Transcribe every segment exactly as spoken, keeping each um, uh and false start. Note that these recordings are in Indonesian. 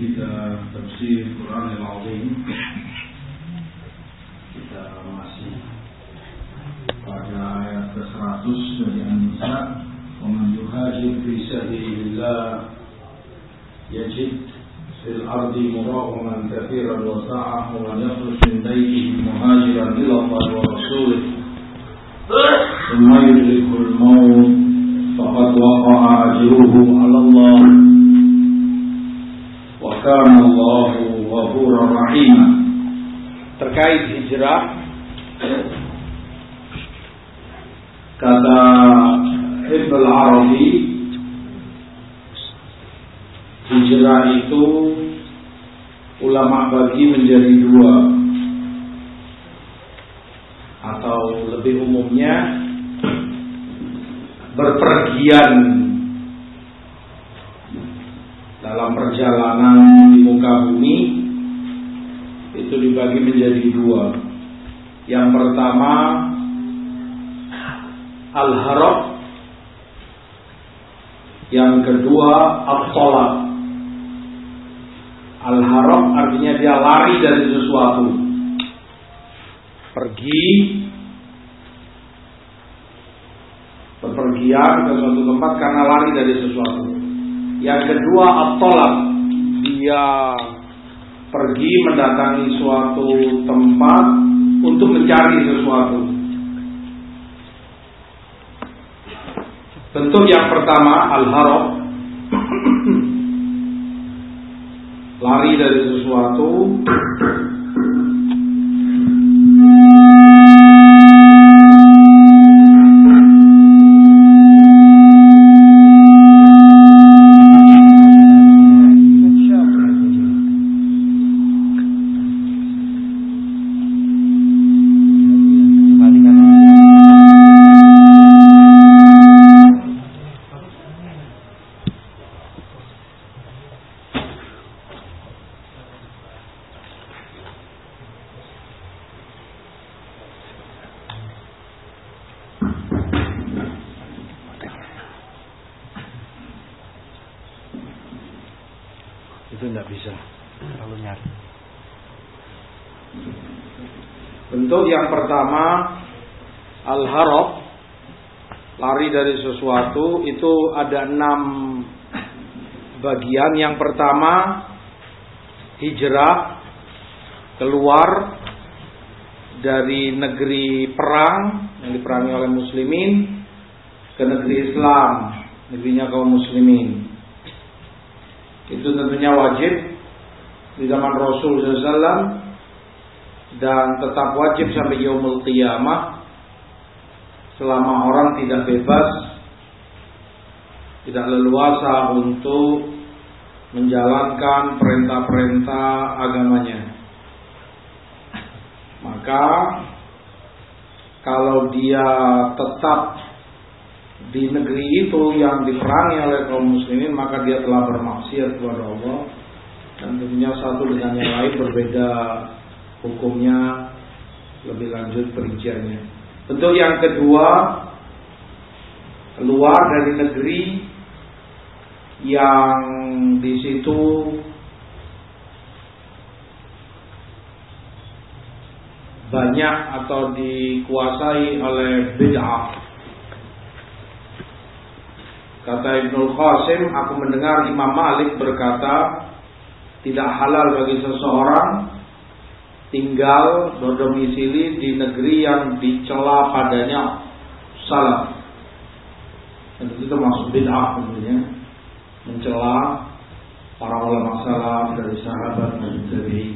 kita tafsir Quran Al-Azim. Kita masih pada ayat ke seratus dari An-Nisa. Wa man yuhajir fi sabilillah yajid fil ardi muraghaman katsiran wa sa'ah wa man yakhruj min baytihi muhajiran ila Allah wa rasulih thumma yudrikul maut faqad waqa'a ajruhu 'ala Allah. Kana Allahu ghafurur rahim. Terkait hijrah, kata Ibnu Arabi, hijrah itu ulama bagi menjadi dua, atau lebih umumnya berpergian dalam perjalanan di muka bumi itu dibagi menjadi dua. Yang pertama al-harab, yang kedua at-talab. Al-harab artinya dia lari dari sesuatu, pergi bepergian ke suatu tempat karena lari dari sesuatu. Yang kedua at-talab, dia pergi mendatangi suatu tempat untuk mencari sesuatu. Bentuk yang pertama al-harab, lari dari sesuatu. Itu tidak bisa terlalu nyari. Bentuk yang pertama al-harab, lari dari sesuatu, itu ada enam bagian. Yang pertama hijrah, keluar dari negeri perang yang diperangi oleh muslimin ke negeri Islam, negerinya kaum muslimin. Itu tentunya wajib di zaman Rasul sallallahu alaihi wasallam dan tetap wajib sampai yaumul qiyamah selama orang tidak bebas, tidak leluasa untuk menjalankan perintah-perintah agamanya. Maka kalau dia tetap di negeri itu yang diperangi oleh kaum muslimin, maka dia telah bermaksiat kepada Allah, dan tentunya satu dengan yang lain berbeda hukumnya, lebih lanjut perinciannya. Bentuk yang kedua, keluar dari negeri yang di situ banyak atau dikuasai oleh bid'ah. Kata Ibnu Qasim, aku mendengar Imam Malik berkata, tidak halal bagi seseorang tinggal berdomisili di negeri yang dicela padanya salaf. Dan itu termasuk bid'ah tentunya, mencela para ulama salaf dari sahabat dan tabi'in.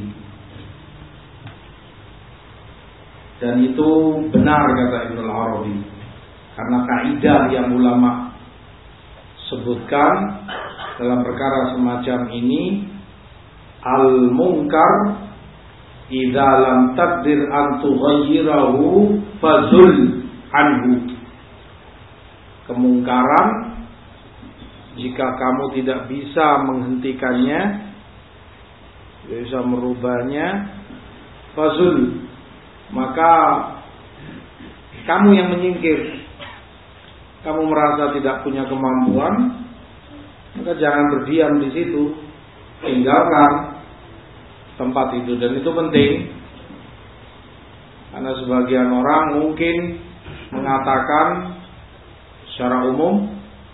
Dan itu benar kata Ibnu Arabi, karena kaidah yang ulama sebutkan dalam perkara semacam ini, al-munkar idza lam taqdir an tughayyirahu fazul anhu. Kemungkaran jika kamu tidak bisa menghentikannya, tidak bisa merubahnya, fazul, maka kamu yang menyingkir. Kamu merasa tidak punya kemampuan, maka jangan berdiam di situ. tinggalkan tempat itu. Dan itu penting, karena sebagian orang mungkin mengatakan secara umum,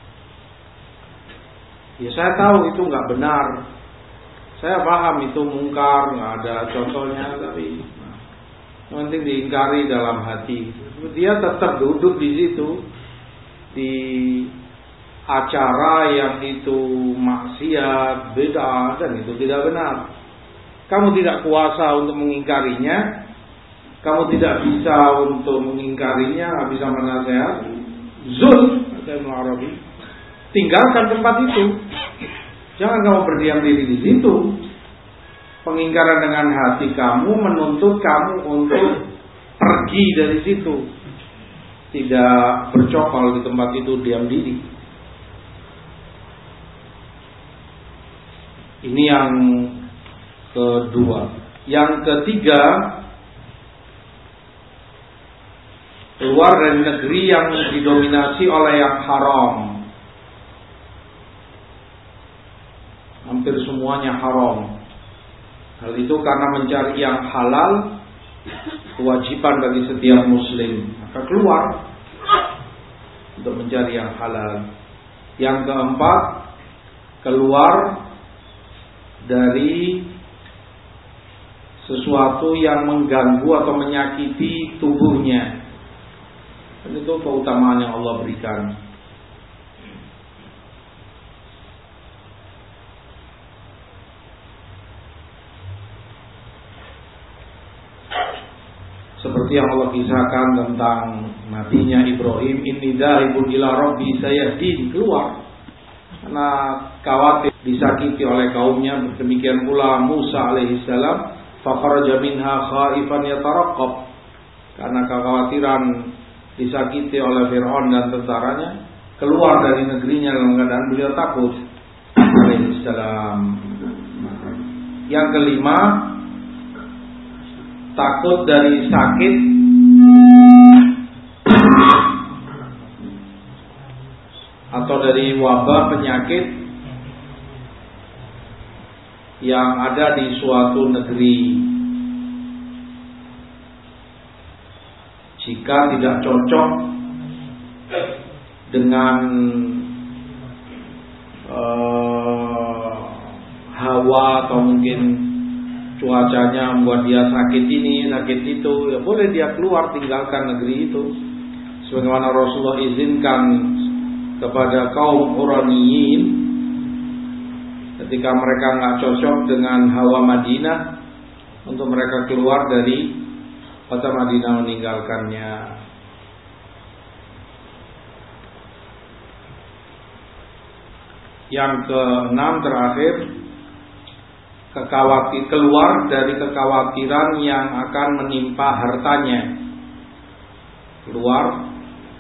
ya saya tahu itu nggak benar, saya paham itu mungkar, nggak ada contohnya, tapi nah, yang penting diingkari dalam hati. Dia tetap duduk di situ, di acara yang itu maksiat, bid'ah, dan itu tidak benar. Kamu tidak kuasa untuk mengingkarinya, kamu tidak bisa untuk mengingkarinya, nggak bisa menasehat. Zul, kata Ibnu Arabi, tinggalkan tempat itu. Jangan kamu berdiam diri di situ. Pengingkaran dengan hati kamu menuntut kamu untuk pergi dari situ, tidak bercokol di tempat itu, diam diri. Ini yang kedua. Yang ketiga, keluar dari negeri yang didominasi oleh yang haram. Hampir semuanya haram. Hal itu karena mencari yang halal kewajiban bagi setiap muslim. Maka keluar untuk mencari yang halal. Yang keempat, keluar dari sesuatu yang mengganggu atau menyakiti tubuhnya. Dan itu keutamaan yang Allah berikan. Seperti yang Allah kisahkan tentang nabinya Ibrahim, inni dzahibun ila rabbi sayahdin, keluar karena khawatir disakiti oleh kaumnya. Demikian pula Musa alaihissalam, fa kharaja minha khaifan yataraqqab, karena kekhawatiran disakiti oleh Fir'aun dan tentaranya, keluar dari negerinya dalam keadaan beliau takut alaihissalam. Yang kelima, takut dari sakit atau dari wabah penyakit yang ada di suatu negeri. Jika tidak cocok dengan uh, hawa atau mungkin cuacanya membuat dia sakit ini, sakit itu, ya boleh dia keluar, tinggalkan negeri itu. Sebagaimana Rasulullah izinkan kepada kaum Quraniyin ketika mereka nggak cocok dengan hawa Madinah, untuk mereka keluar dari kota Madinah, meninggalkannya. Yang keenam terakhir, Kekhawatir, keluar dari kekhawatiran yang akan menimpa hartanya. Keluar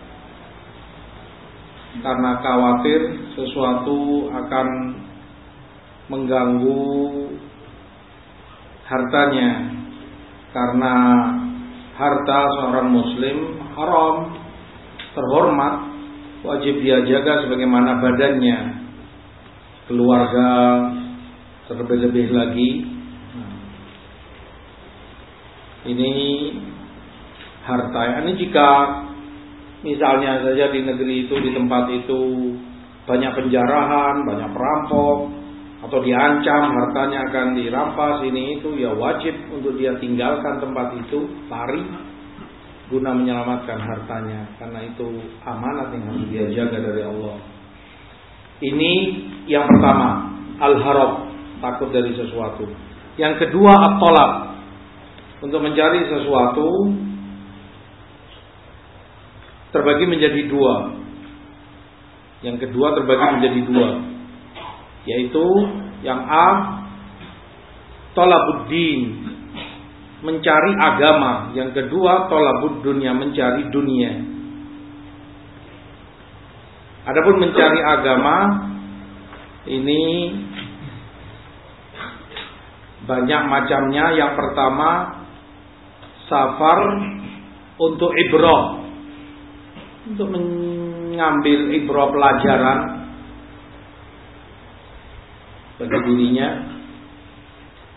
karena khawatir sesuatu akan mengganggu hartanya. Karena harta seorang muslim haram, terhormat, wajib dia jaga sebagaimana badannya, keluarga, terlebih-lebih lagi. Ini harta. Ini jika misalnya saja di negeri itu, di tempat itu banyak penjarahan, banyak perampok, atau diancam hartanya akan dirampas ini itu, ya wajib untuk dia tinggalkan tempat itu, lari guna menyelamatkan hartanya, karena itu amanat yang harus dia jaga dari Allah. Ini yang pertama, al-harab, takut dari sesuatu. Yang kedua, at-talab, untuk mencari sesuatu terbagi menjadi dua. Yang kedua terbagi menjadi dua, yaitu yang A, talabuddin, mencari agama. Yang kedua, talabud dunya, mencari dunia. Adapun mencari agama ini banyak macamnya. Yang pertama, safar untuk ibrah, untuk mengambil ibrah, pelajaran bagi dirinya.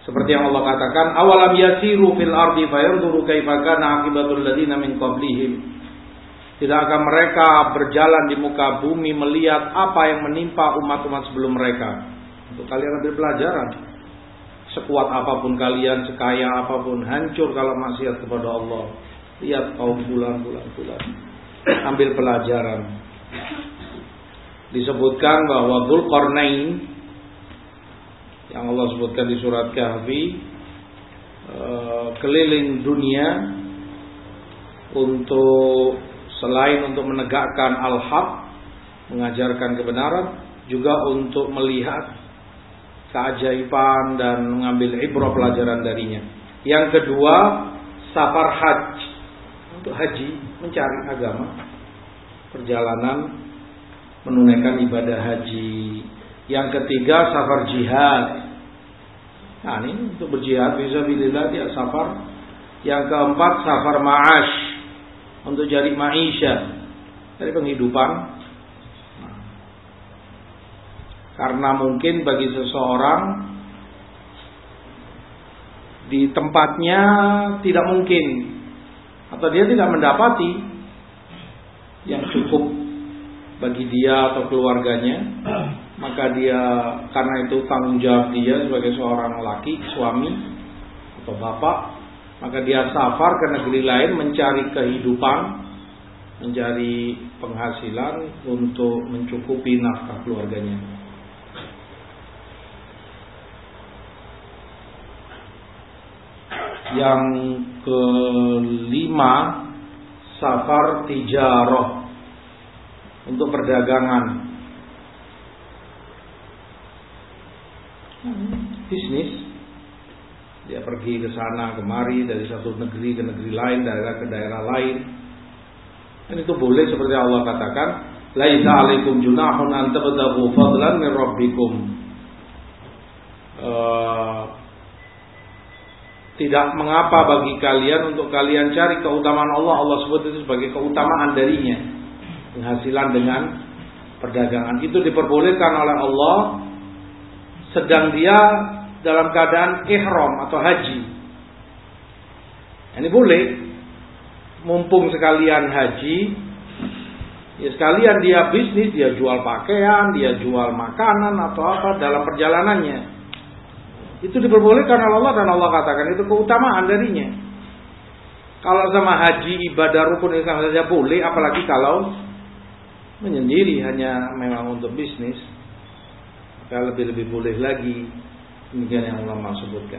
Seperti yang Allah katakan, awalam yasiru fil ardi fayanzuru kaifa kana aqibatul ladzina min qablihim. Tidakkah mereka berjalan di muka bumi melihat apa yang menimpa umat-umat sebelum mereka? Untuk kalian ambil pelajaran. Sekuat apapun kalian, sekaya apapun, hancur kalau maksiat kepada Allah. Lihat kaum bulan-bulan-bulan. Ambil pelajaran. Disebutkan bahwa Dzulqarnain yang Allah sebutkan di surat Kahfi, keliling dunia untuk selain untuk menegakkan al-haq, mengajarkan kebenaran, juga untuk melihat keajaiban dan mengambil ibrah pelajaran darinya. Yang kedua, safar haji, untuk haji, mencari agama, perjalanan menunaikan ibadah haji. Yang ketiga, safar jihad. Nah, ini untuk berjihad fisabilillah dia safar. Yang keempat, safar ma'ash, untuk cari maisha, dari penghidupan. Nah, karena mungkin bagi seseorang di tempatnya tidak mungkin, atau dia tidak mendapati yang cukup bagi dia atau keluarganya, maka dia, karena itu tanggung jawab dia sebagai seorang laki, suami atau bapak, maka dia safar ke negeri lain mencari kehidupan, mencari penghasilan untuk mencukupi nafkah keluarganya. Yang kelima, safar tijarah, untuk perdagangan, bisnis. Dia pergi ke sana kemari, dari satu negeri ke negeri lain, daerah ke daerah lain. Dan itu boleh, seperti Allah katakan, laisa 'alaikum junahun an tabtaghu fadlan min rabbikum. Uh, tidak mengapa bagi kalian untuk kalian cari keutamaan Allah. Allah sebut itu sebagai keutamaan darinya, penghasilan dengan perdagangan. Itu diperbolehkan oleh Allah sedang dia dalam keadaan ihram atau haji. Ini boleh, mumpung sekalian haji, ya sekalian dia bisnis, dia jual pakaian, dia jual makanan atau apa dalam perjalanannya. Itu diperbolehkan oleh Allah, dan Allah katakan itu keutamaan darinya. Kalau sama haji, ibadah rukun Islam saja boleh, apalagi kalau menyendiri hanya memang untuk bisnis, maka lebih-lebih boleh lagi. Demikian yang ulama sebutkan.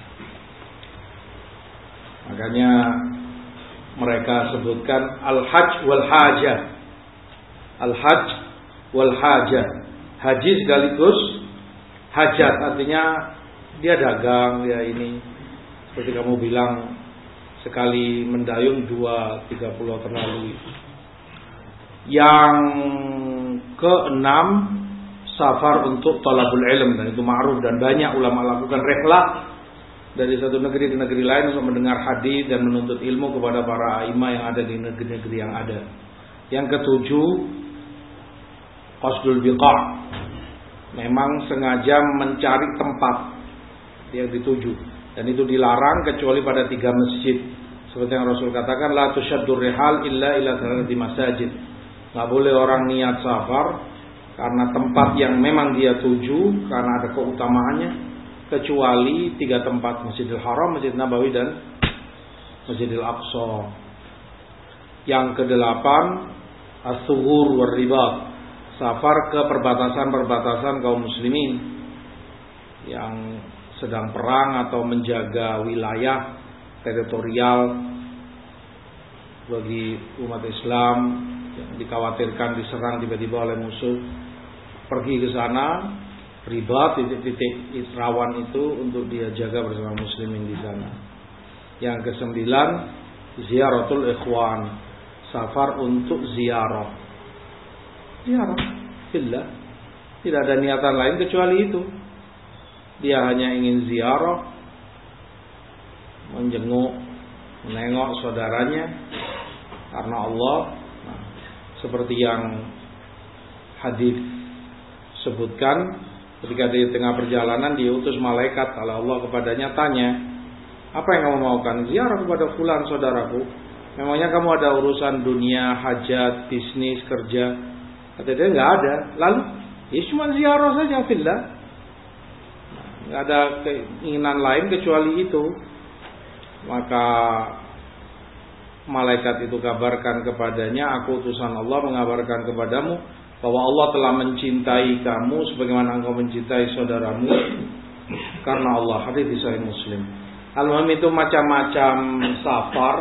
Makanya mereka sebutkan al-hajj wal hajah. Al-hajj wal hajah. Haji sekaligus hajat, artinya dia dagang, dia ini. Seperti kamu bilang, sekali mendayung dua tiga pulau terlalui. Yang keenam, safar untuk talabul ilm, dan itu ma'ruf dan banyak ulama lakukan rihlah dari satu negeri ke negeri lain untuk mendengar hadis dan menuntut ilmu kepada para imam yang ada di negeri-negeri yang ada. Yang ketujuh, qasdul biqa', memang sengaja mencari tempat yang dituju, dan itu dilarang kecuali pada tiga masjid. Seperti yang Rasul katakan, la tusyaddur rihal illa ila thalathati masajid. Enggak boleh orang niat safar karena tempat yang memang dia tuju, karena ada keutamaannya, kecuali tiga tempat: Masjidil Haram, Masjid Nabawi, dan Masjidil Aqsa. Yang kedelapan, as-sughur war ribat, safar ke perbatasan-perbatasan kaum muslimin yang sedang perang atau menjaga wilayah teritorial bagi umat Islam yang dikhawatirkan diserang tiba-tiba oleh musuh. Pergi ke sana, ribat, titik-titik rawan itu untuk dia jaga bersama muslimin di sana. Yang kesembilan, ziaratul ikhwan, safar untuk ziarah. Ziarah billah, tidak ada niatan lain kecuali itu. Dia hanya ingin ziarah, menjenguk, menengok saudaranya karena Allah. Nah, seperti yang hadis sebutkan, Ketika di tengah perjalanan diutus malaikat oleh Allah kepadanya, tanya, apa yang kamu maukan? Ziarah kepada fulan saudaraku. Memangnya kamu ada urusan dunia, hajat, bisnis, kerja? Kata dia, enggak ada. Lalu, ya cuma ziarah saja fillah. Enggak ada keinginan lain kecuali itu. Maka malaikat itu kabarkan kepadanya, aku utusan Allah mengabarkan kepadamu bahwa Allah telah mencintai kamu sebagaimana engkau mencintai saudaramu karena Allah. Hadis di Sahih Muslim. Al-Muhim itu macam-macam safar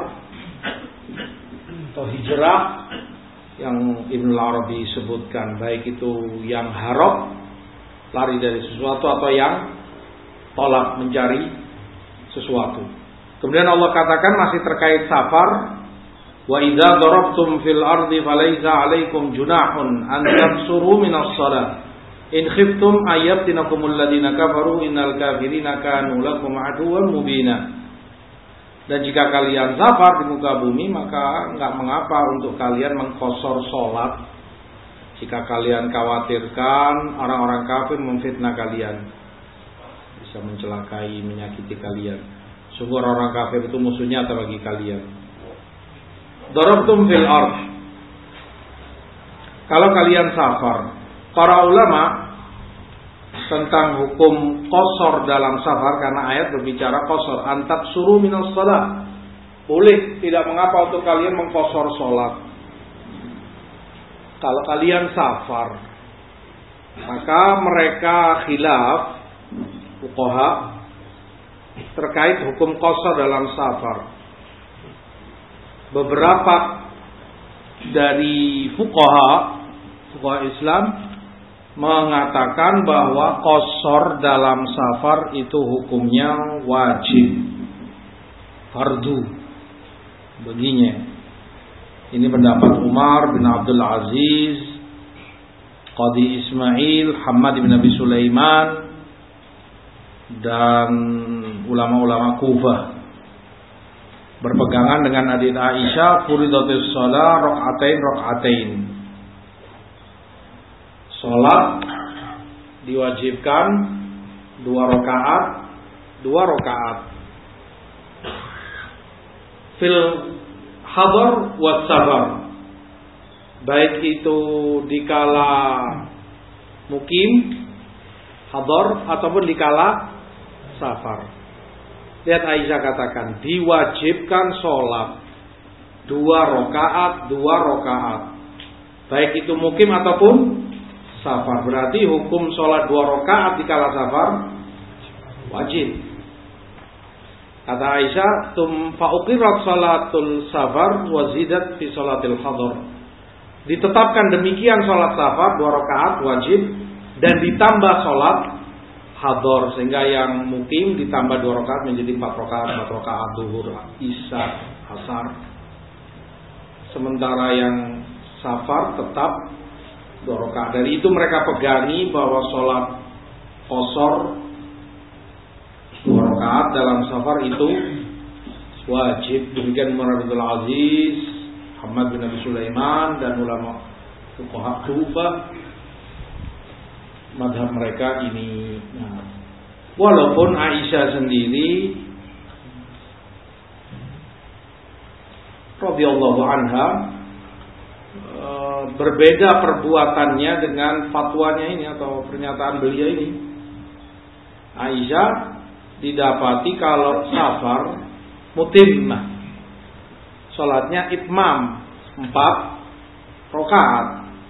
atau hijrah yang Ibnu Arabi sebutkan, baik itu yang harab, lari dari sesuatu, atau yang tolak, mencari sesuatu. Kemudian Allah katakan masih terkait safar, wa idza darabtum fil ardi falaysa 'alaikum junahun an taqsuru minas shalah in khiftum ayaftinakumul ladina kafaru innal kafirina kanu lakum aduwwan mubina. Dan jika kalian safar di muka bumi, maka enggak mengapa untuk kalian mengqasar salat jika kalian khawatirkan orang-orang kafir memfitnah kalian, bisa mencelakai, menyakiti kalian. Sungguh orang kafir itu musuh nyata bagi kalian. Darabtum fil ard. Kalau kalian safar, para ulama tentang hukum qasar dalam safar, karena ayat berbicara qasar, antak suruh minas shalah. Boleh, tidak mengapa untuk kalian mengqasar salat. Kalau kalian safar, maka mereka khilaf fuqaha terkait hukum qasar dalam safar. Beberapa dari fuqaha fuqaha Islam mengatakan bahwa qasar dalam safar itu hukumnya wajib, fardu baginya. Ini pendapat Umar bin Abdul Aziz, Qadi Ismail, Hamad bin Abi Sulaiman, dan ulama-ulama Kufah. Berpegangan dengan hadits Aisyah, furidatus shalah rakaatain rakaatain. Salat diwajibkan dua rakaat, dua rakaat. Fil hadar wa safar. Baik itu dikala mukim hadar ataupun dikala safar. Lihat Aisyah katakan, diwajibkan sholat dua rakaat, dua rakaat. Baik itu mukim ataupun safar. Berarti hukum sholat dua rakaat dikala safar wajib. Kata Aisyah, tum fauqirat sholatul safar wazidat fi sholatil hadar. Ditetapkan demikian sholat safar dua rakaat wajib dan ditambah sholat hadar, sehingga yang mukim ditambah dua rakaat menjadi empat rakaat, empat rakaat zuhur, isya, asar. Sementara yang safar tetap dua rakaat. Dari itu mereka pegangi bahwa sholat qasar dua rakaat dalam safar itu wajib. Demikian Umar bin Abdul Aziz, Hamad bin Abi Sulaiman, dan ulama fuqaha Kufah. Madhab mereka ini. Nah, walaupun Aisyah sendiri radhiyallahu anha e, berbeda perbuatannya dengan fatwanya ini atau pernyataan beliau ini. Aisyah didapati kalau safar mutimmah, salatnya itmam empat rakaat.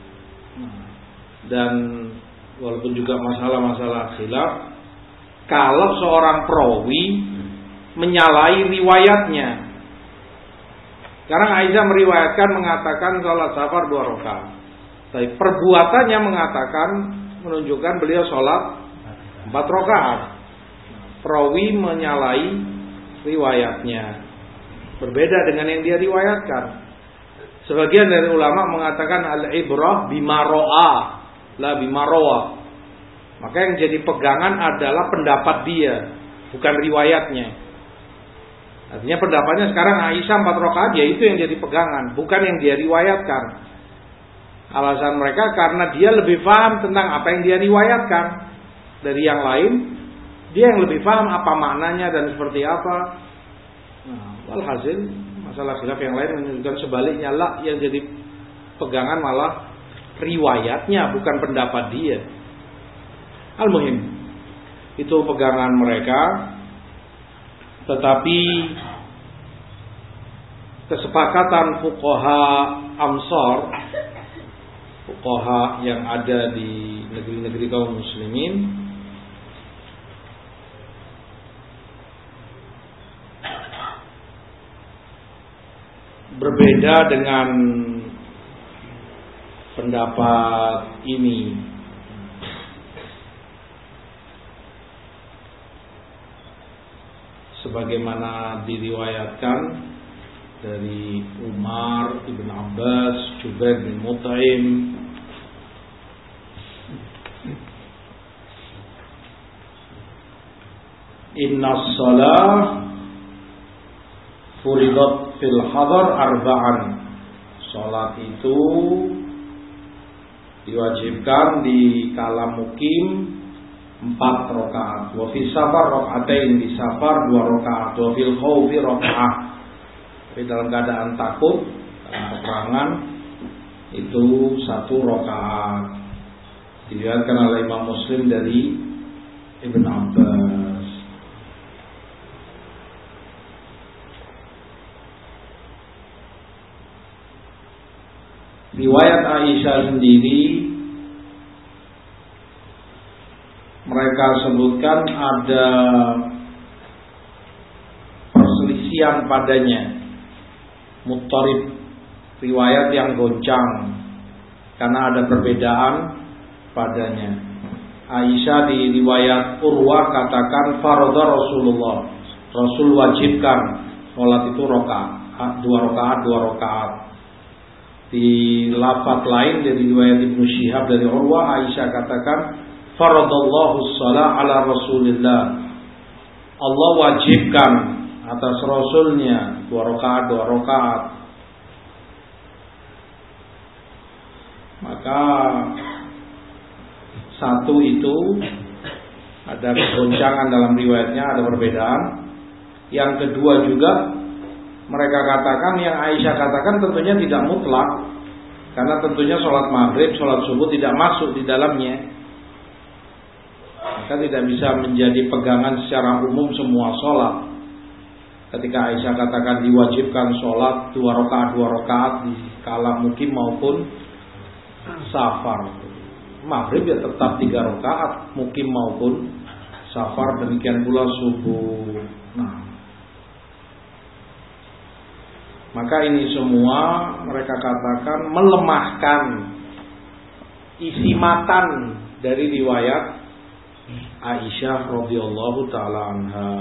Dan walaupun juga masalah-masalah khilaf, kalau seorang perawi menyalahi riwayatnya. Sekarang Aisyah meriwayatkan mengatakan sholat safar dua rakaat, tapi perbuatannya mengatakan menunjukkan beliau sholat empat rakaat. Perawi menyalahi riwayatnya, berbeda dengan yang dia riwayatkan. Sebagian dari ulama mengatakan al-ibrah bima ro'a, la bima rawa. Maka yang jadi pegangan adalah pendapat dia, bukan riwayatnya. Artinya pendapatnya sekarang Aisyah empat rakaat, ya itu yang jadi pegangan, bukan yang dia riwayatkan. Alasan mereka karena dia lebih paham tentang apa yang dia riwayatkan. dari yang lain, dia yang lebih paham apa maknanya dan seperti apa. Nah, walhasil masalah khilaf yang lain menunjukkan sebaliknya lah, yang jadi pegangan malah riwayatnya bukan pendapat dia. Al-muhim, itu pegangan mereka. Tetapi kesepakatan fuqaha Amsar, fuqaha yang ada di negeri-negeri kaum muslimin, berbeda dengan pendapat ini. Sebagaimana diriwayatkan dari Umar ibn Abbas, Jubair bin Mut'im, inna shalah furidat fil hadar arba'an. Salat itu diwajibkan di kala mukim empat rakaat. Wa fi safar rakaatain, di safar dua rakaat. Wa fil khaufi rakaat. Tapi dalam keadaan takut, dalam peperangan itu satu rakaat. Diriwayatkan oleh Imam Muslim dari Ibn Abbas. Riwayat Aisyah sendiri, mereka sebutkan ada perselisihan padanya, muttarib, riwayat yang goncang karena ada perbedaan padanya. Aisyah di riwayat Urwah katakan faradha Rasulullah, Rasul wajibkan sholat itu rakaat, dua rakaat, dua rakaat. Di lafaz lain dari riwayat Ibnu Syihab dari Urwah, Aisyah katakan faradallahu shalah ala Rasulillah, Allah wajibkan atas Rasulnya dua rakaat, dua rakaat. Maka satu itu ada kegoncangan dalam riwayatnya, ada perbedaan. Yang kedua juga mereka katakan, yang Aisyah katakan tentunya tidak mutlak, karena tentunya sholat maghrib, sholat subuh tidak masuk di dalamnya. Maka tidak bisa menjadi pegangan secara umum semua sholat. Ketika Aisyah katakan diwajibkan sholat dua rakaat, dua rakaat di kala mukim maupun safar. Maghrib ya tetap tiga rakaat, mukim maupun safar, demikian pula subuh. Nah, maka ini semua mereka katakan melemahkan isi matan dari riwayat Aisyah radhiyallahu taala anha.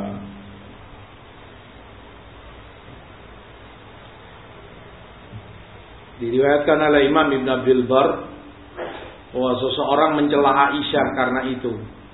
Diriwayatkan oleh Imam Ibn Abdul Bar bahwa seseorang mencela Aisyah karena itu.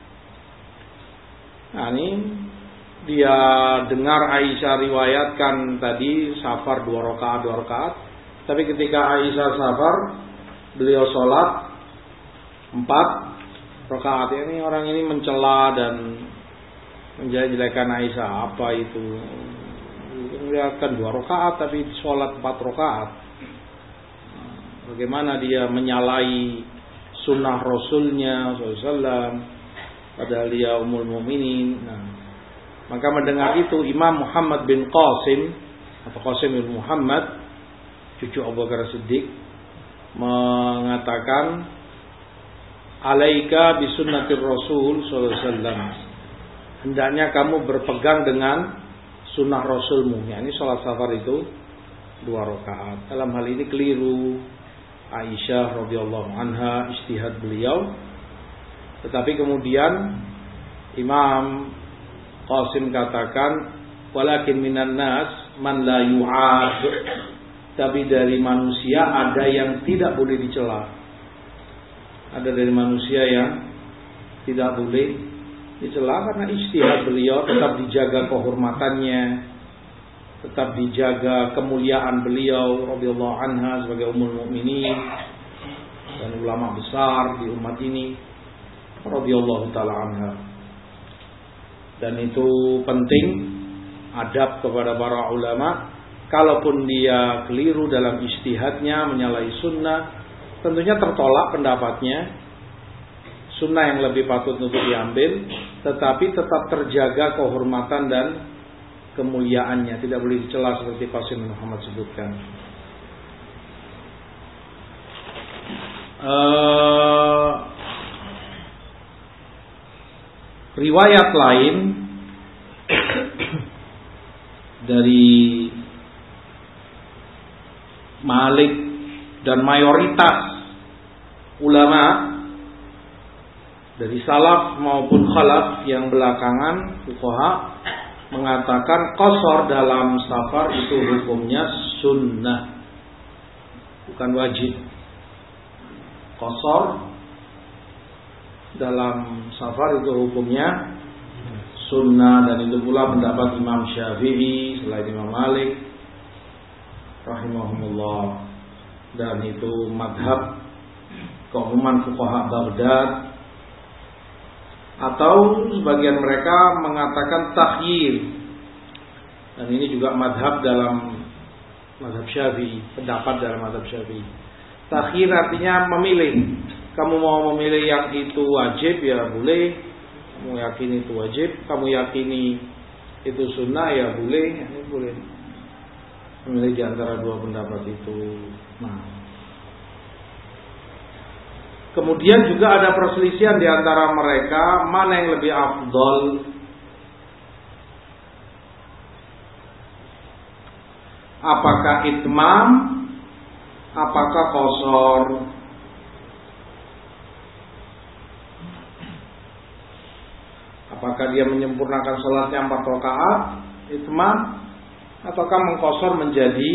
Nah, ini dia dengar Aisyah riwayatkan tadi safar dua rakaat, dua rakaat. Tapi ketika Aisyah safar, beliau sholat empat rakaat. Ini orang ini mencela dan menjelek-jelekan Aisyah. Apa itu? Melihatkan dua rakaat tapi sholat empat rakaat. Bagaimana dia menyalahi sunnah Rasulnya shallallahu alaihi wasallam, padahal dia ummul mukminin. Nah, maka mendengar itu Imam Muhammad bin Qasim atau Qasim bin Muhammad, cucu Abu Bakar Siddiq, mengatakan alaika bi sunnatir Rasul sallallahu alaihi wasallam. Hendaknya kamu berpegang dengan sunnah Rasulmu. Ya, ini salat safar itu dua rakaat. Dalam hal ini keliru Aisyah radhiyallahu anha, ijtihad beliau. Tetapi kemudian Imam Qasim katakan walakin minan nas man la yu'ad, tapi dari manusia ada yang tidak boleh dicela. Ada dari manusia yang tidak boleh dicela karena ijtihad beliau, tetap dijaga kehormatannya, tetap dijaga kemuliaan beliau radhiyallahu anha sebagai ummul mukminin dan ulama besar di umat ini. radhiyallahu taala anha. Dan itu penting adab kepada para ulama. Kalaupun dia keliru dalam ijtihadnya menyalahi sunnah, tentunya tertolak pendapatnya. Sunnah yang lebih patut untuk diambil, tetapi tetap terjaga kehormatan dan kemuliaannya, tidak boleh dicela seperti Qasim Muhammad sebutkan. Uh, riwayat lain dari Malik dan mayoritas ulama dari salaf maupun khalaf yang belakangan fuqaha mengatakan qasar dalam safar itu hukumnya sunnah, bukan wajib. Qasar dalam safar itu hukumnya sunnah, dan itu pula pendapat Imam Syafi'i selain Imam Malik rahimahumullah, dan itu madhab keumuman fuqaha Baghdad. Atau sebagian mereka mengatakan takhyir, dan ini juga madhab dalam madhab Syafi'i, pendapat dalam madhab Syafi'i. Takhyir artinya memilih. Kamu mau memilih yang itu wajib ya boleh, kamu yakini itu wajib, kamu yakini itu sunnah ya boleh, ini boleh memilih di antara dua pendapat itu. Nah, kemudian juga ada perselisihan di antara mereka mana yang lebih afdal. Apakah itmam, apakah qasar? Apakah dia menyempurnakan salatnya empat rakaat itmam, ataukah mengqasar menjadi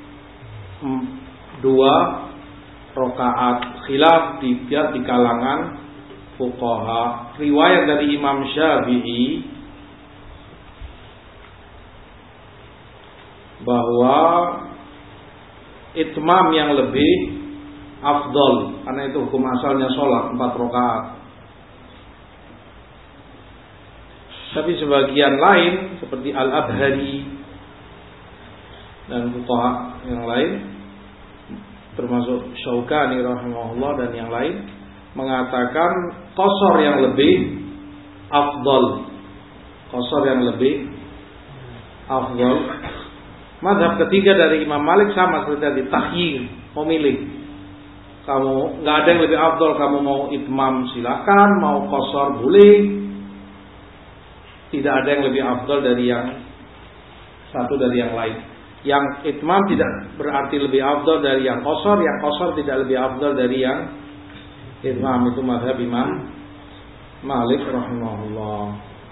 dua rakaat? Khilaf di, di kalangan fuqaha. Riwayat dari Imam Syafi'i bahwa itmam yang lebih afdal, karena itu hukum asalnya sholat empat rakaat. Tapi sebagian lain seperti Al-Abhari dan fuqaha yang lain, termasuk Syaukani rahimahullah dan yang lain, mengatakan qasar yang lebih afdal. Qasar yang lebih afdal. Mazhab ketiga dari Imam Malik sama seperti tadi, takhyir, memilih. Kamu nggak ada yang lebih afdal, kamu mau itmam silakan, mau qasar boleh. Tidak ada yang lebih afdal dari yang satu dari yang lain. Yang itmam tidak berarti lebih afdal dari yang qasar, yang qasar tidak lebih afdal dari yang itmam. Itu mazhab Imam Malik rahimahullah.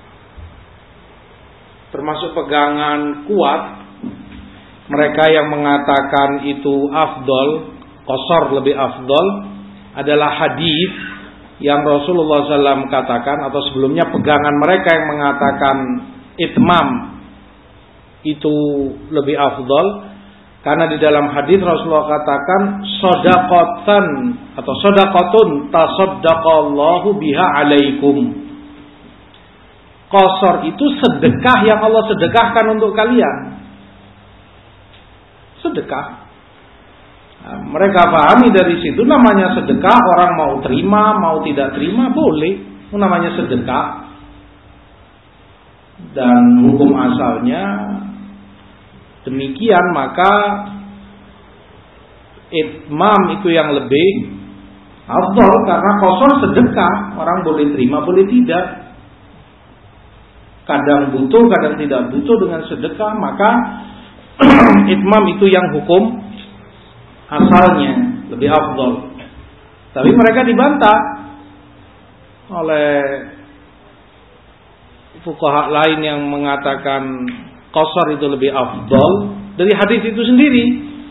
Termasuk pegangan kuat mereka yang mengatakan itu afdal, qasar lebih afdal, adalah hadis yang Rasulullah shallallahu alaihi wasallam katakan, atau sebelumnya pegangan mereka yang mengatakan itmam itu lebih afdal, karena di dalam hadis Rasulullah katakan shadaqatan atau shadaqatun tasaddaqallahu biha alaikum. Qasar itu sedekah yang Allah sedekahkan untuk kalian. Sedekah. Nah, mereka pahami dari situ namanya sedekah, orang mau terima mau tidak terima boleh, itu namanya sedekah. Dan hukum asalnya demikian, maka itmam itu yang lebih afdal, karena qasar sedekah, orang boleh terima boleh tidak, kadang butuh kadang tidak butuh dengan sedekah, maka itmam itu yang hukum asalnya lebih afdal. Tapi mereka dibantah oleh fuqaha lain yang mengatakan qasar itu lebih afdal dari hadis itu sendiri.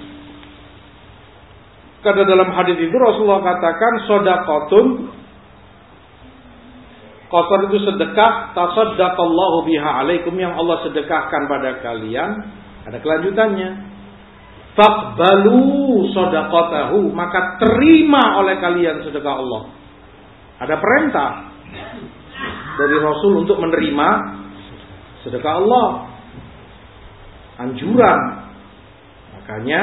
Karena dalam hadis itu Rasulullah katakan shadaqatun, qasar itu sedekah, tasaddaqallahu biha alaikum, yang Allah sedekahkan pada kalian. Ada kelanjutannya, faqbalu shadaqatahu, maka terima oleh kalian sedekah Allah. Ada perintah, dari Rasul untuk menerima sedekah Allah. Anjuran. Makanya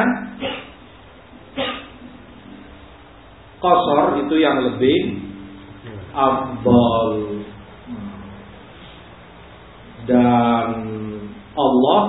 qasar itu yang lebih afdal. Dan Allah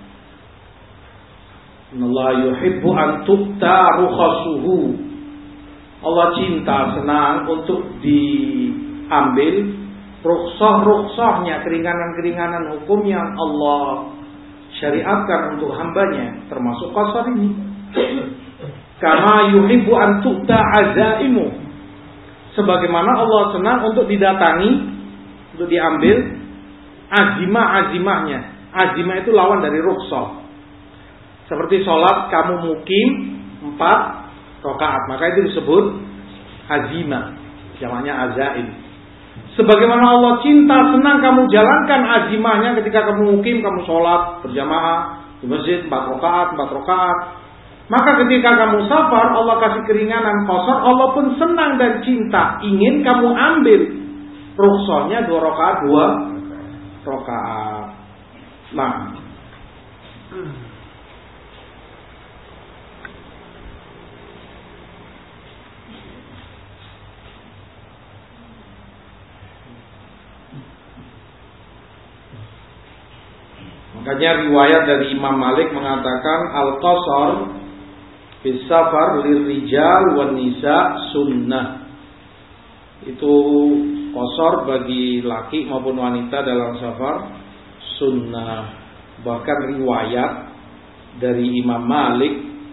Allah yuhibbu an tu'ta rukhasuhu. Allah cinta, senang untuk diambil rukhsah-rukhsahnya, keringanan-keringanan hukum yang Allah syariatkan untuk hambanya, termasuk qasar ini. Kama yuhibbu an tu'ta azaimu. Sebagaimana Allah senang untuk didatangi, untuk diambil azimah-azimahnya. Azimah itu lawan dari rukhsah. Seperti sholat kamu mukim empat rakaat, maka itu disebut azimah, jamaknya azaim. Sebagaimana Allah cinta senang kamu jalankan azimahnya ketika kamu mukim, kamu sholat berjamaah di masjid empat rakaat, empat rakaat. Maka ketika kamu safar, Allah kasih keringanan qasar, Allah pun senang dan cinta, ingin kamu ambil rukhsahnya dua rakaat, dua rakaat. Nah, makanya riwayat dari Imam Malik mengatakan al-qasar fi safar lirijal wan nisa sunnah. Itu qasar bagi laki maupun wanita dalam safar sunnah. Bahkan riwayat dari Imam Malik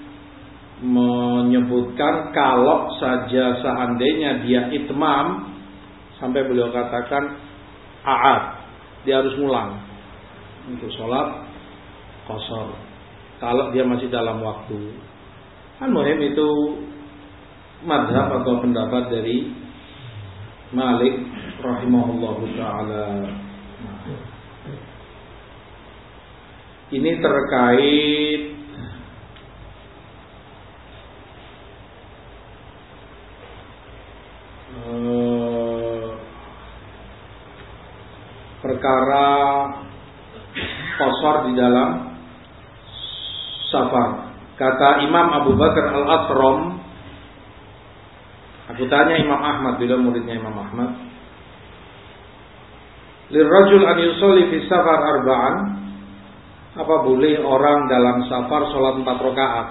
menyebutkan kalau saja seandainya dia itmam, sampai beliau katakan a'ad, dia harus ngulang untuk sholat qasar kalau dia masih dalam waktu. Kan muhim itu madhab atau pendapat dari Malik rahimahullahu ta'ala. Ini terkait uh, perkara qasar di dalam safar. Kata Imam Abu Bakar Al-Asram, aku tanya Imam Ahmad, bila muridnya Imam Ahmad, lirrajul an yusolli fi safar arba'an, apa boleh orang dalam safar sholat empat rakaat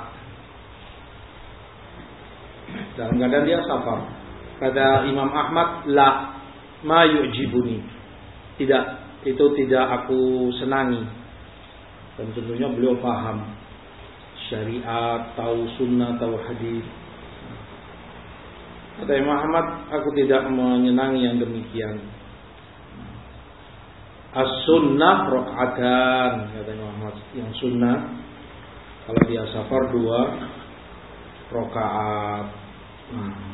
dalam keadaan dia safar? Kata Imam Ahmad, la ma yu'jibuni, tidak, itu tidak aku senangi. Dan tentunya beliau paham syariat, tahu sunnah, tahu hadis. Kata Imam Ahmad, aku tidak menyenangi yang demikian. As-sunnah rakaatan, kata Imam Ahmad, yang sunnah kalau dia safar dua rakaat. Hmm.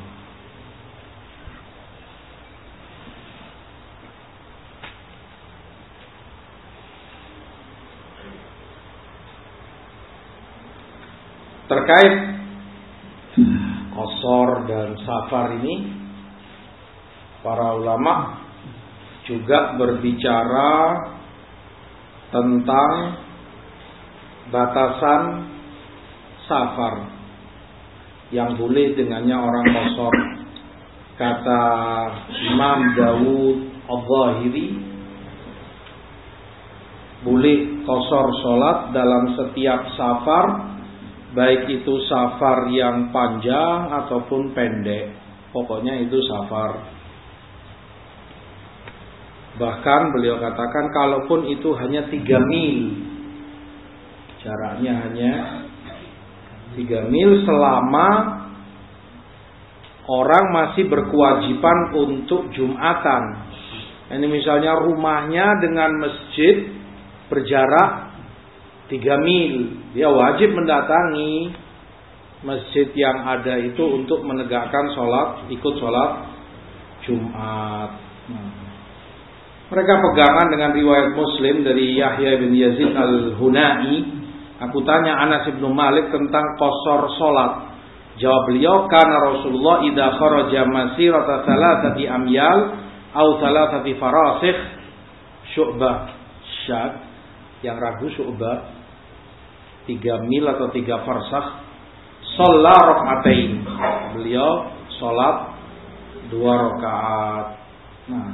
Terkait qasar dan safar ini, para ulama juga berbicara tentang batasan safar yang boleh dengannya orang qasar. Kata Imam Dawud Al-Zahiri, boleh qasar sholat dalam setiap safar, baik itu safar yang panjang ataupun pendek, pokoknya itu safar. Bahkan beliau katakan kalaupun itu hanya tiga mil, jaraknya hanya tiga mil, selama orang masih berkewajiban untuk Jumatan. Ini misalnya rumahnya dengan masjid berjarak tiga mil, dia wajib mendatangi masjid yang ada itu untuk menegakkan sholat, ikut sholat Jumat. Nah, mereka pegangan dengan riwayat Muslim dari Yahya bin Yazid Al-Hunai. Aku tanya Anas bin Malik tentang qasar sholat. Jawab beliau, karena Rasulullah idza kharaja masirata salasati amyal au thalathati farasikh, Syu'bah syad, yang ragu Syu'bah, tiga mil atau tiga farsakh, shalla rak'atain, beliau salat dua rakaat. Nah,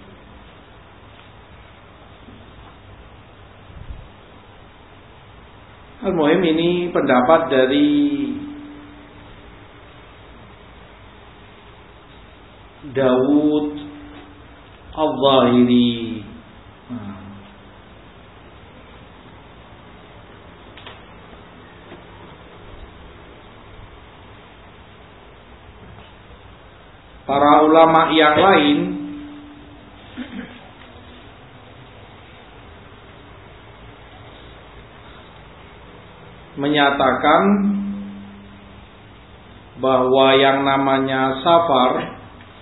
al-muhim ini pendapat dari Dawud al-Zahiri. Nah. Para ulama yang lain menyatakan bahwa yang namanya safar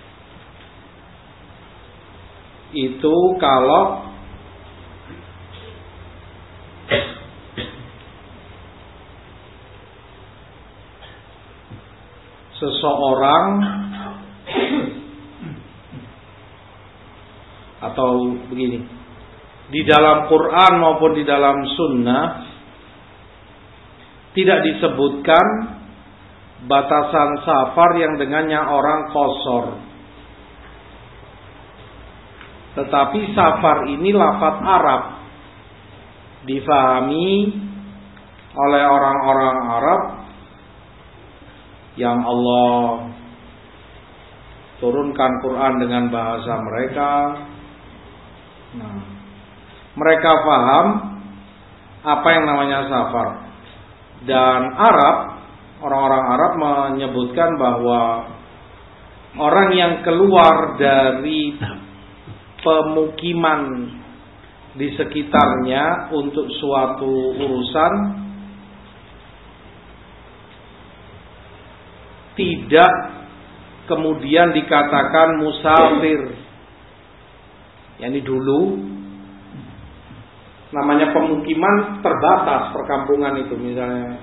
itu kalau seseorang atau begini, di dalam Quran maupun di dalam Sunnah tidak disebutkan batasan safar yang dengannya orang qasar. Tetapi safar ini lafaz Arab, difahami oleh orang-orang Arab yang Allah turunkan Quran dengan bahasa mereka. Nah, mereka paham apa yang namanya safar. Dan Arab, orang-orang Arab menyebutkan bahwa orang yang keluar dari pemukiman di sekitarnya untuk suatu urusan tidak kemudian dikatakan musafir. Yani dulu namanya pemukiman terbatas, perkampungan itu misalnya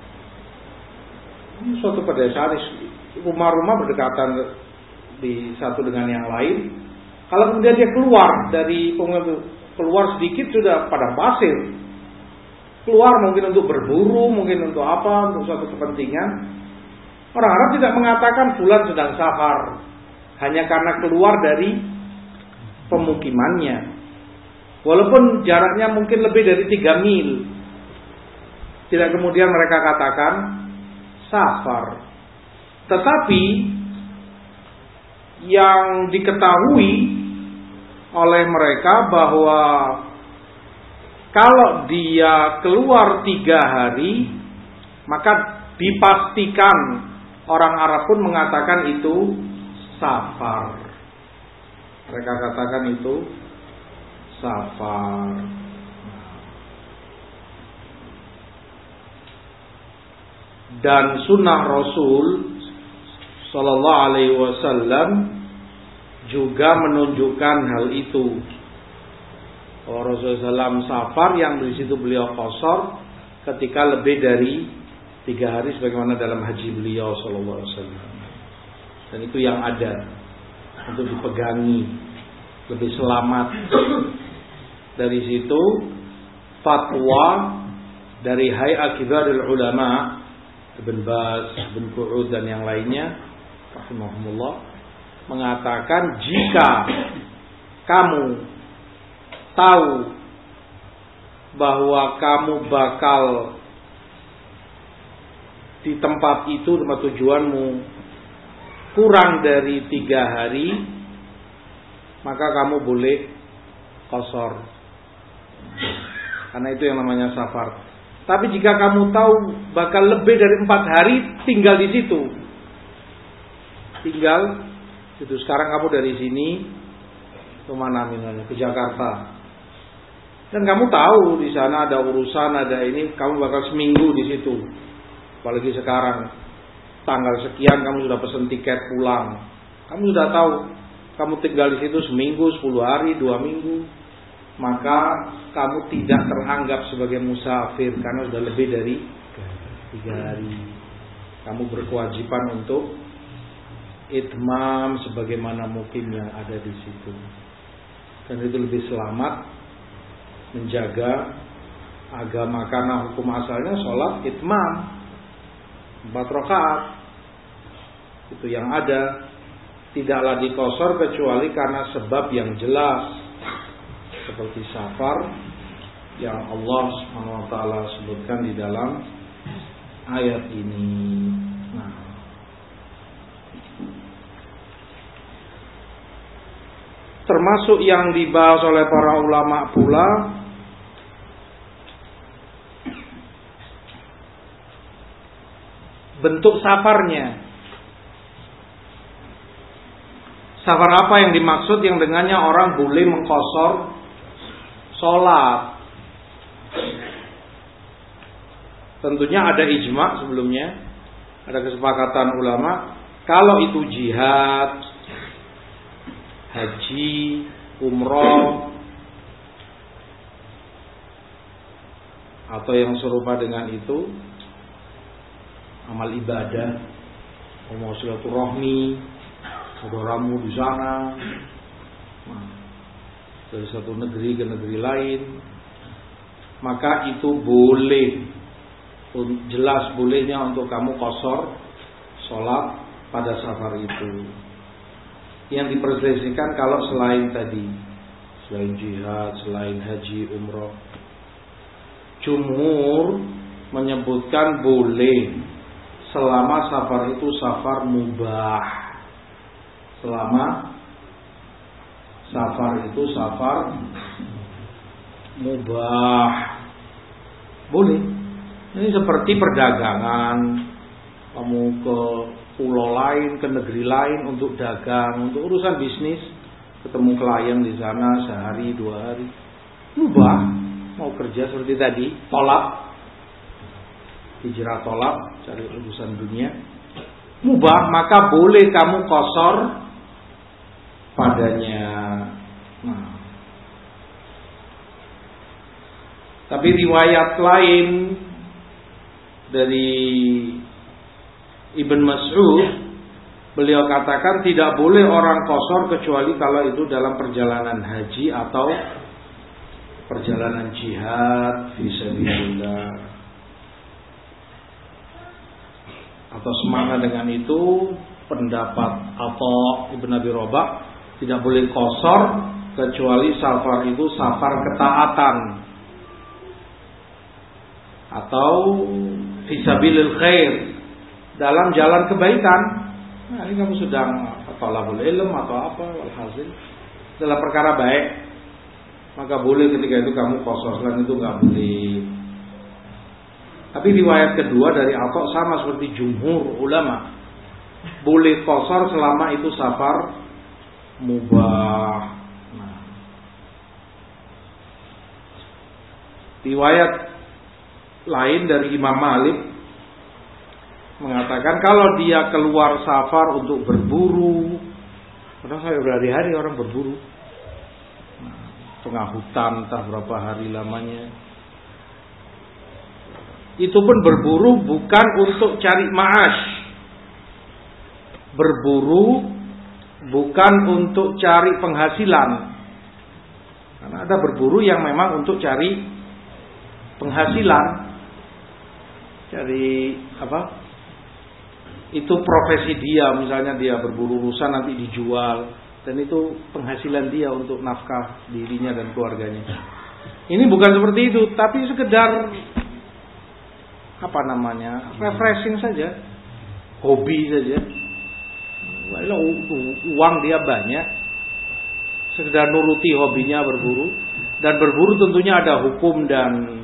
suatu pedesaan, rumah-rumah berdekatan di satu dengan yang lain. Kalau kemudian dia keluar dari keluar sedikit sudah padang pasir. Keluar mungkin untuk berburu, mungkin untuk apa, untuk suatu kepentingan. Orang Arab tidak mengatakan fulan sedang safar hanya karena keluar dari pemukimannya. Walaupun jaraknya mungkin lebih dari tiga mil. Tidak kemudian mereka katakan safar. Tetapi yang diketahui oleh mereka bahwa kalau dia keluar tiga hari, maka dipastikan orang Arab pun mengatakan itu safar. Mereka katakan itu safar. Dan sunnah Rasul Sallallahu Alaihi Wasallam juga menunjukkan hal itu. Rasulullah shallallahu alaihi wasallam safar yang di situ beliau qasar ketika lebih dari tiga hari sebagaimana dalam haji beliau Sallallahu Alaihi Wasallam. Dan itu yang ada untuk dipegangi lebih selamat. Dari situ fatwa dari Hay'at Kibarul Ulama Ibn Baz, Ibn Qu'ud dan yang lainnya rahimahumullah mengatakan jika kamu tahu bahwa kamu bakal di tempat itu, tempat tujuanmu kurang dari tiga hari, maka kamu boleh qasar. Karena itu yang namanya safar. Tapi jika kamu tahu bakal lebih dari empat hari tinggal di situ, tinggal itu sekarang kamu dari sini kemana misalnya ke Jakarta, dan kamu tahu di sana ada urusan, ada ini, kamu bakal seminggu di situ. Apalagi sekarang tanggal sekian kamu sudah pesen tiket pulang, kamu sudah tahu kamu tinggal di situ seminggu, sepuluh hari, dua minggu, maka kamu tidak teranggap sebagai musafir karena sudah lebih dari tiga hari. Kamu berkewajiban untuk itmam sebagaimana mukim yang ada di situ. Dan itu lebih selamat menjaga agama, karena hukum asalnya sholat itmam empat rakaat itu yang ada, tidaklah dikosor kecuali karena sebab yang jelas seperti safar yang Allah subhanahu wa taala sebutkan di dalam ayat ini. Nah, termasuk yang dibahas oleh para ulama pula bentuk safarnya. Safar apa yang dimaksud yang dengannya orang boleh mengqashar sholat? Tentunya ada ijma sebelumnya, ada kesepakatan ulama. Kalau itu jihad, haji, umroh, atau yang serupa dengan itu, amal ibadah, mau silaturahmi, saudaramu di sana, nah, dari satu negeri ke negeri lain, maka itu boleh, jelas bolehnya untuk kamu qashar sholat pada safar itu. Yang diperselisihkan kalau selain tadi, selain jihad, selain haji, umroh, jumhur menyebutkan boleh selama safar itu safar mubah. Selama safar itu safar mubah, boleh. Ini seperti perdagangan, kamu ke pulau lain, ke negeri lain untuk dagang, untuk urusan bisnis, ketemu klien di sana sehari dua hari, mubah. Mau kerja seperti tadi, tolak, hijrah tolak, cari urusan dunia, mubah, maka boleh kamu qashar padanya. Nah, tapi riwayat lain dari Ibn Mas'ud, beliau katakan tidak boleh orang qashar kecuali kalau itu dalam perjalanan haji atau perjalanan jihad fi sabilillah. Atau semangat dengan itu, pendapat Atha Ibn Abi Rabah, tidak boleh qashar kecuali safar itu safar ketaatan atau fisabilil khair, dalam jalan kebaikan. Nah, ini kamu sedang thalabul ilm atau apa, walhasil dalam perkara baik, maka boleh ketika itu kamu qashar, selain itu nggak boleh. Tapi riwayat kedua dari Atha sama seperti jumhur ulama, boleh qashar selama itu safar mubah. Nah, riwayat lain dari Imam Malik mengatakan kalau dia keluar safar untuk berburu, karena saya berhari-hari orang berburu, nah, tengah hutan entah berapa hari lamanya, itu pun berburu bukan untuk cari ma'ash, berburu bukan untuk cari penghasilan, karena ada berburu yang memang untuk cari penghasilan, cari apa? Itu profesi dia, misalnya dia berburu rusa nanti dijual, dan itu penghasilan dia untuk nafkah dirinya dan keluarganya. Ini bukan seperti itu, tapi sekedar apa namanya, refreshing saja, hobi saja. Uang dia banyak, sekedar nuruti hobinya berburu. Dan berburu tentunya ada hukum dan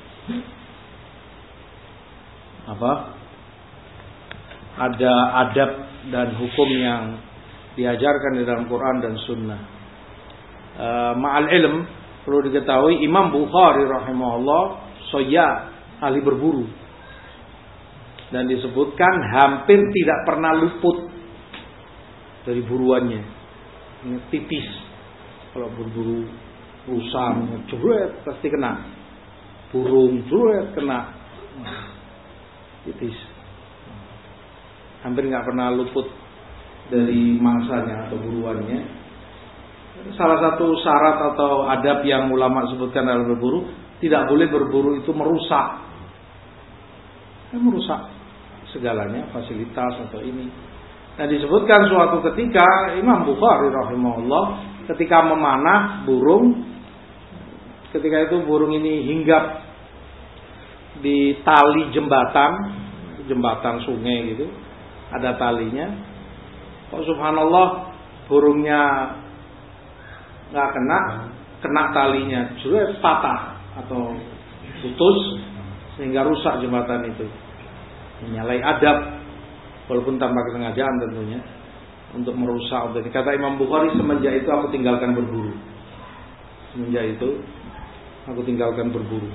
apa? Ada adab dan hukum yang diajarkan di dalam Quran dan Sunnah. E, Ma'al ilm, perlu diketahui Imam Bukhari rahimahullah soya, ahli berburu, dan disebutkan hampir tidak pernah luput dari buruannya. Ini tipis. Kalau berburu rusa, jeret pasti kena. Burung jeret kena. Tipis. Hampir nggak pernah luput dari mangsanya atau buruannya. Salah satu syarat atau adab yang ulama sebutkan dalam berburu, tidak boleh berburu itu merusak. Ya, merusak segalanya, fasilitas atau ini. Nah, disebutkan suatu ketika Imam Bukhari rahimahullah ketika memanah burung, ketika itu burung ini hinggap di tali jembatan, jembatan sungai gitu, ada talinya. Kok subhanallah burungnya nggak kena, kena talinya, justru patah atau putus sehingga rusak jembatan itu. Menyalahi adab, walaupun tanpa kesengajaan tentunya, untuk merusak. Jadi kata Imam Bukhari, semenjak itu aku tinggalkan berburu. Semenjak itu aku tinggalkan berburu.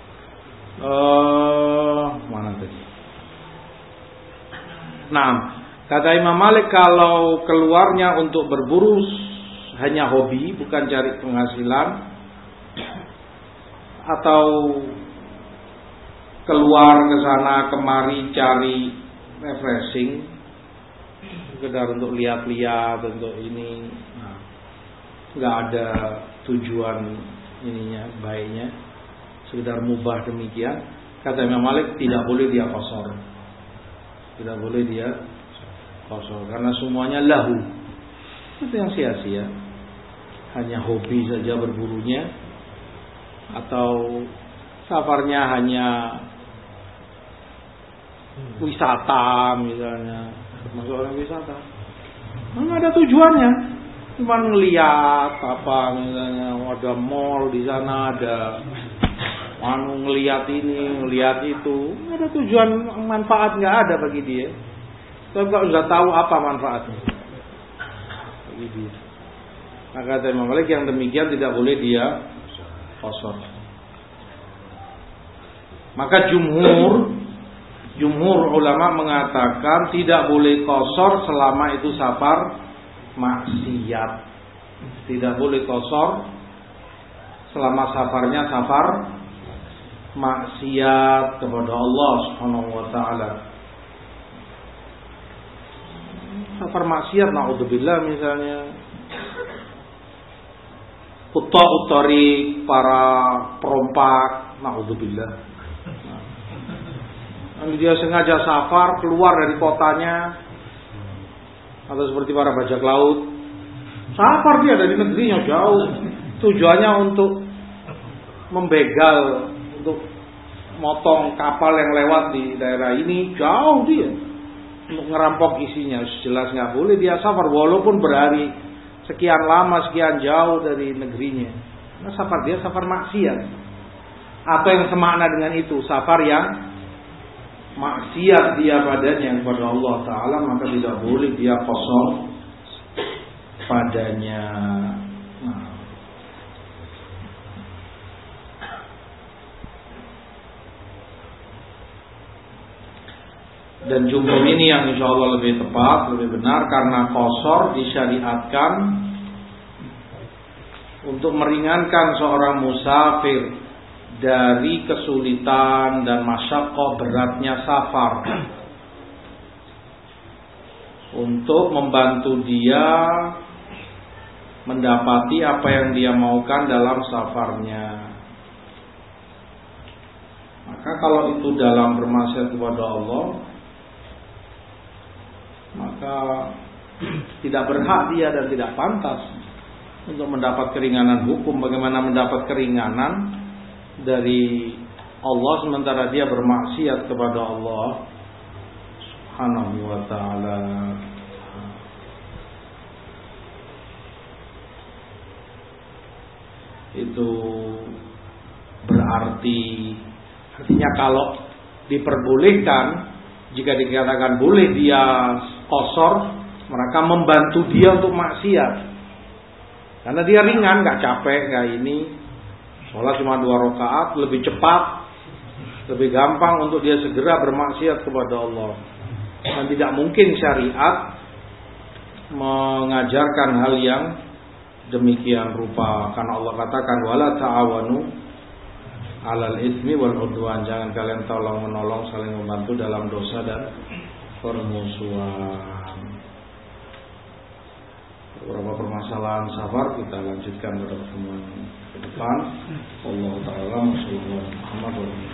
Uh, mana tadi? Nah. Kata Imam Malik, kalau keluarnya untuk berburu hanya hobi, bukan cari penghasilan, atau keluar ke sana kemari cari refreshing, sekedar untuk lihat-lihat, untuk ini, nah, nggak ada tujuan ininya, baiknya, sekedar mubah demikian. Kata Imam Malik, tidak boleh dia kosor, tidak boleh dia kosong, karena semuanya lahu, itu yang sia-sia. Hanya hobi saja berburunya, atau safarnya hanya wisata misalnya, termasuk orang wisata, nggak ada tujuannya, cuma ngeliat apa misalnya, ada mall di sana, ada anu ngeliat ini, ngeliat itu, nggak ada tujuan, manfaat nggak ada bagi dia. Sebab sudah tahu apa manfaatnya. Begitu. Maka kata Imam Malik yang demikian tidak boleh dia kosor. Maka jumhur jumhur ulama mengatakan tidak boleh kosor selama itu safar maksiat. Tidak boleh kosor selama safarnya safar maksiat kepada Allah Subhanahu wa taala. Safar maksiat, naudzubillah, misalnya Quta'ut Thariq, para perompak, naudzubillah. Nah, dia sengaja safar keluar dari kotanya, atau seperti para bajak laut, safar dia dari negerinya jauh, tujuannya untuk membegal, untuk motong kapal yang lewat di daerah ini, jauh dia untuk ngerampok isinya. Jelas nggak boleh dia safar walaupun berhari sekian lama, sekian jauh dari negerinya. Nah, safar dia safar maksiat. Atau yang semakna dengan itu, safar yang maksiat dia padanya kepada Allah Ta'ala, maka tidak boleh dia kosong padanya. Nah. Dan jumhur ini yang insya Allah lebih tepat, lebih benar, karena qasar disyariatkan untuk meringankan seorang musafir dari kesulitan dan masyaqqah beratnya safar, untuk membantu dia mendapati apa yang dia maukan dalam safarnya. Maka kalau itu dalam bermaksiat kepada Allah, maka tidak berhak dia dan tidak pantas untuk mendapat keringanan hukum. Bagaimana mendapat keringanan dari Allah sementara dia bermaksiat kepada Allah Subhanahu wa ta'ala. Itu berarti, artinya kalau diperbolehkan, jika dikatakan boleh dia qasar, mereka membantu dia untuk maksiat, karena dia ringan, gak capek, gak ini, sholat cuma dua rakaat, lebih cepat, lebih gampang untuk dia segera bermaksiat kepada Allah. Dan tidak mungkin syariat mengajarkan hal yang demikian rupa, karena Allah katakan wala ta'awanu alal ismi wal udwan, jangan kalian tolong menolong saling membantu dalam dosa dan permusuhan. beberapa permasalahan safar kita lanjutkan pada pertemuan ke depan. Allah Ta'ala Muhammad